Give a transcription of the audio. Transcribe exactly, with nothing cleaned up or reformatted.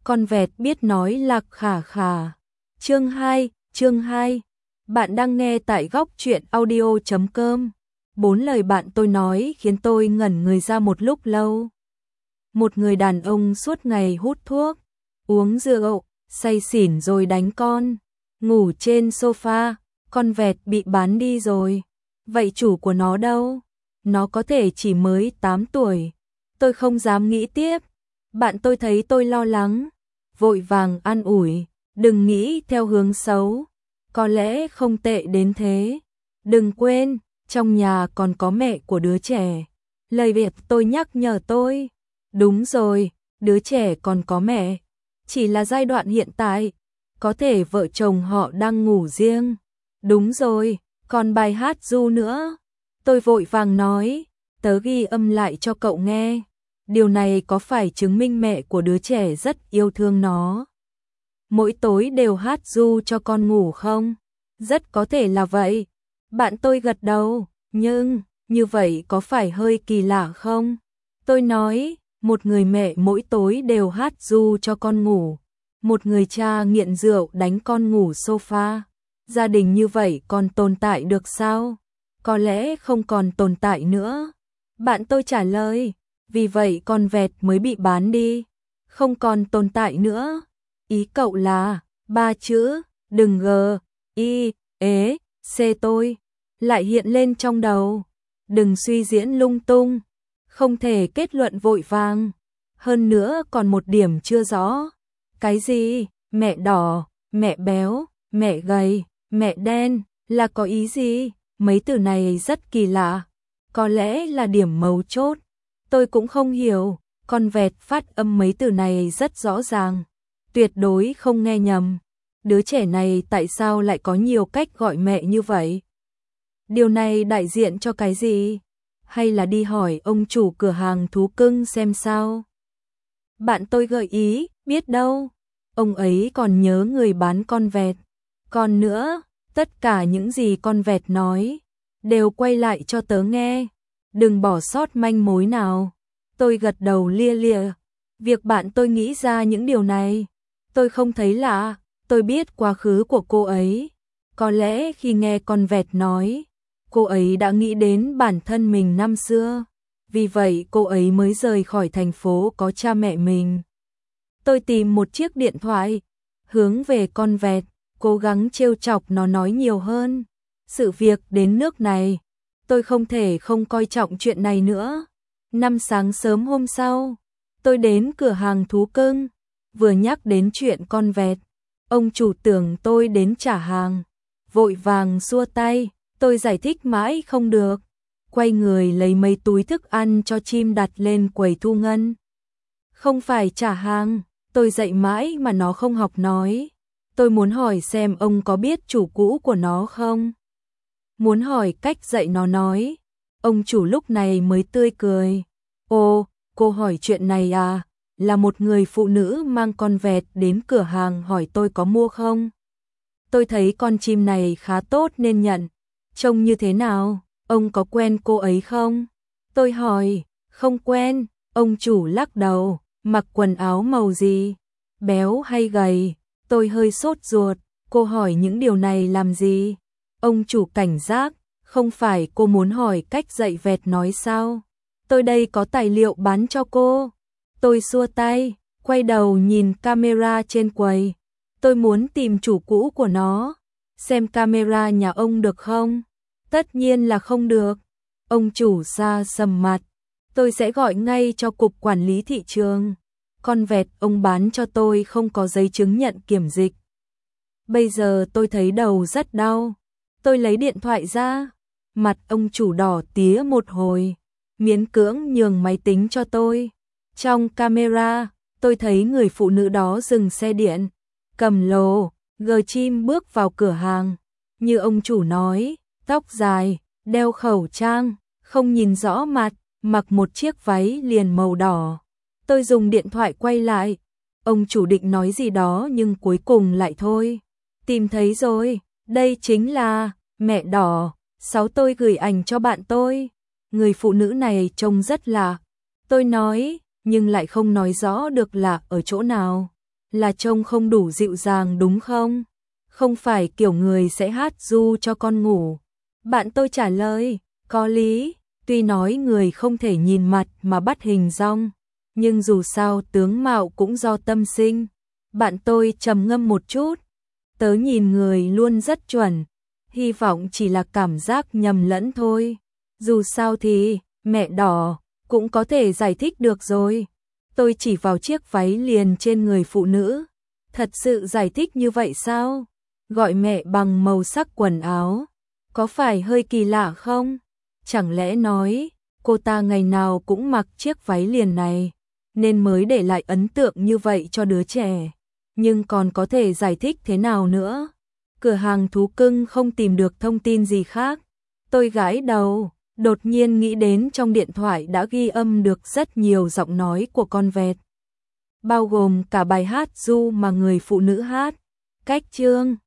con vẹt biết nói lạc khà khà. Chương hai, chương hai. Bạn đang nghe tại góc truyện audio chấm com. Bốn lời bạn tôi nói khiến tôi ngẩn người ra một lúc lâu. Một người đàn ông suốt ngày hút thuốc, uống rượu, say xỉn rồi đánh con, ngủ trên sofa, con vẹt bị bán đi rồi. Vậy chủ của nó đâu? Nó có thể chỉ mới tám tuổi. Tôi không dám nghĩ tiếp. Bạn tôi thấy tôi lo lắng, vội vàng an ủi, đừng nghĩ theo hướng xấu, có lẽ không tệ đến thế. Đừng quên, trong nhà còn có mẹ của đứa trẻ. Lời việc tôi nhắc nhở tôi. Đúng rồi, đứa trẻ còn có mẹ. Chỉ là giai đoạn hiện tại, có thể vợ chồng họ đang ngủ riêng. Đúng rồi, còn bài hát ru nữa. Tôi vội vàng nói, tớ ghi âm lại cho cậu nghe. Điều này có phải chứng minh mẹ của đứa trẻ rất yêu thương nó? Mỗi tối đều hát ru cho con ngủ không? Rất có thể là vậy. Bạn tôi gật đầu, nhưng, như vậy có phải hơi kỳ lạ không? Tôi nói, một người mẹ mỗi tối đều hát ru cho con ngủ. Một người cha nghiện rượu đánh con ngủ sofa. Gia đình như vậy còn tồn tại được sao? Có lẽ không còn tồn tại nữa. Bạn tôi trả lời, vì vậy con vẹt mới bị bán đi. Không còn tồn tại nữa. Ý cậu là, ba chữ, đừng gờ, y, ế, xê tôi, lại hiện lên trong đầu. Đừng suy diễn lung tung, không thể kết luận vội vàng. Hơn nữa còn một điểm chưa rõ. Cái gì? Mẹ đỏ, mẹ béo, mẹ gầy, mẹ đen, là có ý gì? Mấy từ này rất kỳ lạ. Có lẽ là điểm mấu chốt. Tôi cũng không hiểu, con vẹt phát âm mấy từ này rất rõ ràng. Tuyệt đối không nghe nhầm. Đứa trẻ này tại sao lại có nhiều cách gọi mẹ như vậy? Điều này đại diện cho cái gì? Hay là đi hỏi ông chủ cửa hàng thú cưng xem sao? Bạn tôi gợi ý, biết đâu. Ông ấy còn nhớ người bán con vẹt. Còn nữa, tất cả những gì con vẹt nói, đều quay lại cho tớ nghe. Đừng bỏ sót manh mối nào. Tôi gật đầu lia lịa. Việc bạn tôi nghĩ ra những điều này, tôi không thấy lạ. Tôi biết quá khứ của cô ấy. Có lẽ khi nghe con vẹt nói, cô ấy đã nghĩ đến bản thân mình năm xưa. Vì vậy cô ấy mới rời khỏi thành phố có cha mẹ mình. Tôi tìm một chiếc điện thoại, hướng về con vẹt, cố gắng trêu chọc nó nói nhiều hơn. Sự việc đến nước này, tôi không thể không coi trọng chuyện này nữa. Năm sáng sớm hôm sau, tôi đến cửa hàng thú cưng, vừa nhắc đến chuyện con vẹt, ông chủ tưởng tôi đến trả hàng, vội vàng xua tay, tôi giải thích mãi không được, quay người lấy mấy túi thức ăn cho chim đặt lên quầy thu ngân. Không phải trả hàng, tôi dạy mãi mà nó không học nói. Tôi muốn hỏi xem ông có biết chủ cũ của nó không? Muốn hỏi cách dạy nó nói. Ông chủ lúc này mới tươi cười. Ồ, cô hỏi chuyện này à? Là một người phụ nữ mang con vẹt đến cửa hàng hỏi tôi có mua không? Tôi thấy con chim này khá tốt nên nhận. Trông như thế nào? Ông có quen cô ấy không? Tôi hỏi, không quen. Ông chủ lắc đầu, mặc quần áo màu gì? Béo hay gầy? Tôi hơi sốt ruột, cô hỏi những điều này làm gì? Ông chủ cảnh giác, không phải cô muốn hỏi cách dạy vẹt nói sao? Tôi đây có tài liệu bán cho cô. Tôi xua tay, quay đầu nhìn camera trên quầy. Tôi muốn tìm chủ cũ của nó. Xem camera nhà ông được không? Tất nhiên là không được. Ông chủ xa sầm mặt. Tôi sẽ gọi ngay cho cục quản lý thị trường. Con vẹt ông bán cho tôi không có giấy chứng nhận kiểm dịch. Bây giờ tôi thấy đầu rất đau. Tôi lấy điện thoại ra. Mặt ông chủ đỏ tía một hồi. Miễn cưỡng nhường máy tính cho tôi. Trong camera, tôi thấy người phụ nữ đó dừng xe điện, cầm lồ, gờ chim bước vào cửa hàng. Như ông chủ nói, tóc dài, đeo khẩu trang, không nhìn rõ mặt, mặc một chiếc váy liền màu đỏ. Tôi dùng điện thoại quay lại. Ông chủ định nói gì đó nhưng cuối cùng lại thôi. Tìm thấy rồi, đây chính là mẹ đỏ. Sáu tôi gửi ảnh cho bạn tôi. Người phụ nữ này trông rất lạ. Tôi nói, nhưng lại không nói rõ được là ở chỗ nào. là trông không đủ dịu dàng đúng không? Không phải kiểu người sẽ hát ru cho con ngủ. Bạn tôi trả lời, có lý, tuy nói người không thể nhìn mặt mà bắt hình dong, nhưng dù sao tướng mạo cũng do tâm sinh. Bạn tôi trầm ngâm một chút, tớ nhìn người luôn rất chuẩn, hy vọng chỉ là cảm giác nhầm lẫn thôi. Dù sao thì, mẹ đỏ, cũng có thể giải thích được rồi. Tôi chỉ vào chiếc váy liền trên người phụ nữ. Thật sự giải thích như vậy sao? Gọi mẹ bằng màu sắc quần áo, có phải hơi kỳ lạ không? Chẳng lẽ nói, cô ta ngày nào cũng mặc chiếc váy liền này, nên mới để lại ấn tượng như vậy cho đứa trẻ. Nhưng còn có thể giải thích thế nào nữa? Cửa hàng thú cưng không tìm được thông tin gì khác. Tôi gãi đầu, đột nhiên nghĩ đến trong điện thoại đã ghi âm được rất nhiều giọng nói của con vẹt, bao gồm cả bài hát ru mà người phụ nữ hát. Cách chương